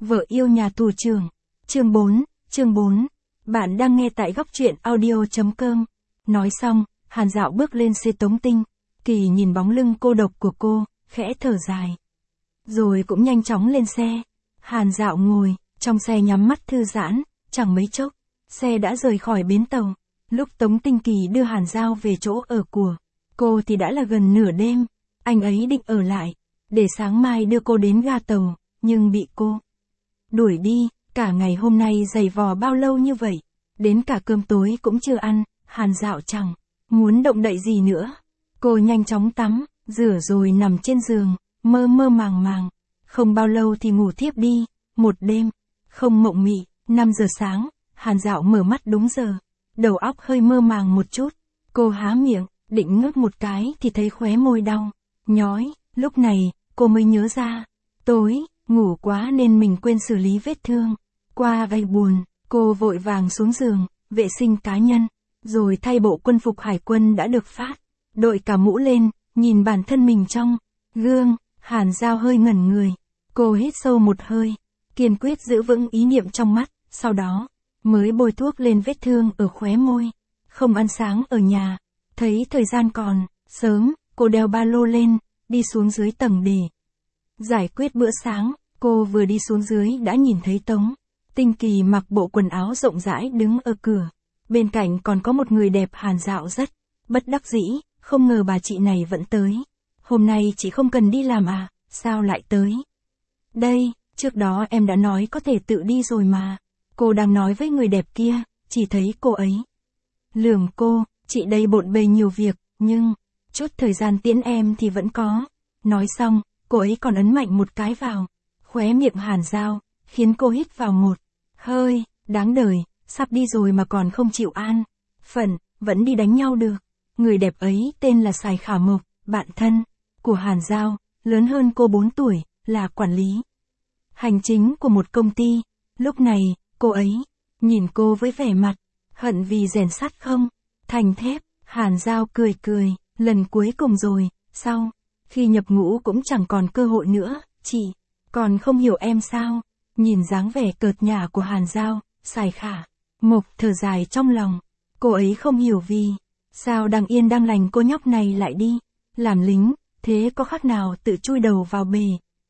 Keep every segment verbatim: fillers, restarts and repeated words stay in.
Vợ yêu nhà tù trưởng. Chương bốn, chương bốn. Bạn đang nghe tại góc truyện audio chấm com. Nói xong, Hàn Dạo bước lên xe Tống Tinh. Kỳ nhìn bóng lưng cô độc của cô, khẽ thở dài. Rồi cũng nhanh chóng lên xe. Hàn Dạo ngồi, trong xe nhắm mắt thư giãn, chẳng mấy chốc, xe đã rời khỏi bến tàu. Lúc Tống Tinh Kỳ đưa Hàn Dạo về chỗ ở của cô thì đã là gần nửa đêm. Anh ấy định ở lại, để sáng mai đưa cô đến ga tàu, nhưng bị cô đuổi đi. Cả ngày hôm nay giày vò bao lâu như vậy, đến cả cơm tối cũng chưa ăn. Hàn Dạo chẳng muốn động đậy gì nữa. Cô nhanh chóng tắm, rửa rồi nằm trên giường, mơ mơ màng màng. Không bao lâu thì ngủ thiếp đi. Một đêm, không mộng mị. Năm giờ sáng, Hàn Dạo mở mắt đúng giờ. Đầu óc hơi mơ màng một chút. Cô há miệng, định ngước một cái thì thấy khóe môi đau nhói. Lúc này, cô mới nhớ ra. Tối, ngủ quá nên mình quên xử lý vết thương. Qua gây buồn, cô vội vàng xuống giường, vệ sinh cá nhân, rồi thay bộ quân phục hải quân đã được phát. Đội cả mũ lên, nhìn bản thân mình trong gương. Hàn Dạo hơi ngẩn người. Cô hít sâu một hơi, kiên quyết giữ vững ý niệm trong mắt, sau đó mới bôi thuốc lên vết thương ở khóe môi. Không ăn sáng ở nhà, thấy thời gian còn sớm, cô đeo ba lô lên, đi xuống dưới tầng để giải quyết bữa sáng. Cô vừa đi xuống dưới đã nhìn thấy Tống Tinh Kỳ mặc bộ quần áo rộng rãi đứng ở cửa. Bên cạnh còn có một người đẹp. Hàn Dạo rất bất đắc dĩ, không ngờ bà chị này vẫn tới. Hôm nay chị không cần đi làm à, sao lại tới đây? Trước đó em đã nói có thể tự đi rồi mà. Cô đang nói với người đẹp kia, chỉ thấy cô ấy lườm cô, chị đây bộn bề nhiều việc, nhưng chút thời gian tiễn em thì vẫn có. Nói xong, cô ấy còn ấn mạnh một cái vào khóe miệng Hàn Dạo, khiến cô hít vào một hơi. Đáng đời, sắp đi rồi mà còn không chịu an phận, vẫn đi đánh nhau được. Người đẹp ấy tên là Sài Khả Mộc, bạn thân của Hàn Dạo, lớn hơn cô bốn tuổi, là quản lý hành chính của một công ty. Lúc này, cô ấy nhìn cô với vẻ mặt hận vì rèn sắt không thành thép. Hàn Dạo cười cười, lần cuối cùng rồi, sau khi nhập ngũ cũng chẳng còn cơ hội nữa. Chị còn không hiểu em sao? Nhìn dáng vẻ cợt nhả của Hàn Dạo, Sài Khả Mộc thở dài trong lòng. Cô ấy không hiểu vì sao đang yên đang lành cô nhóc này lại đi làm lính, thế có khác nào tự chui đầu vào bể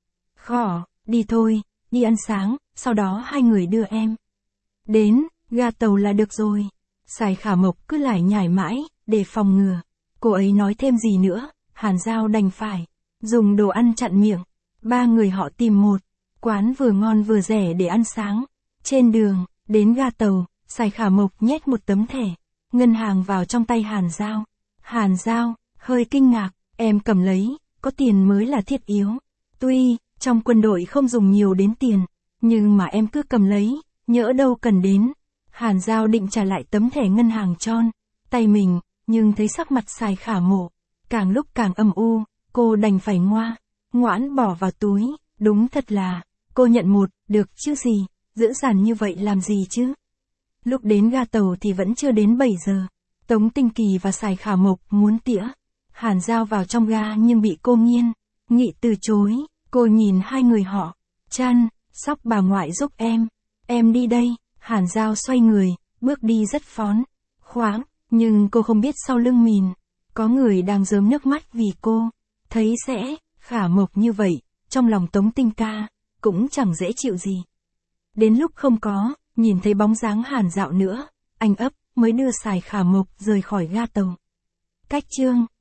khỏ. Đi thôi, đi ăn sáng, sau đó hai người đưa em đến ga tàu là được rồi. Sài Khả Mộc cứ lải nhải mãi, để phòng ngừa cô ấy nói thêm gì nữa. Hàn Dạo đành phải dùng đồ ăn chặn miệng. Ba người họ tìm một quán vừa ngon vừa rẻ để ăn sáng. Trên đường đến ga tàu, Sài Khả Mộc nhét một tấm thẻ ngân hàng vào trong tay Hàn Dạo. Hàn Dạo hơi kinh ngạc, em cầm lấy, có tiền mới là thiết yếu. Tuy trong quân đội không dùng nhiều đến tiền, nhưng mà em cứ cầm lấy, nhỡ đâu cần đến. Hàn Dạo định trả lại tấm thẻ ngân hàng tròn tay mình, nhưng thấy sắc mặt Sài Khả Mộc càng lúc càng âm u, cô đành phải ngoa ngoãn bỏ vào túi. Đúng thật là, cô nhận một, được chứ gì, dữ dằn như vậy làm gì chứ. Lúc đến ga tàu thì vẫn chưa đến bảy giờ. Tống Tinh Kỳ và Sài Khả Mộc muốn tỉa Hàn Dạo vào trong ga nhưng bị cô nghiên nghị từ chối. Cô nhìn hai người họ, chăn sóc bà ngoại giúp em, em đi đây. Hàn Dạo xoay người, bước đi rất phóng khoáng, nhưng cô không biết sau lưng mình có người đang rớm nước mắt vì cô. Thấy sẽ Khả Mộc như vậy, trong lòng Tống Tinh Ca cũng chẳng dễ chịu gì. Đến lúc không có nhìn thấy bóng dáng Hàn Dạo nữa, anh ấp mới đưa Sài Khả Mộc rời khỏi ga tàu. Cách chương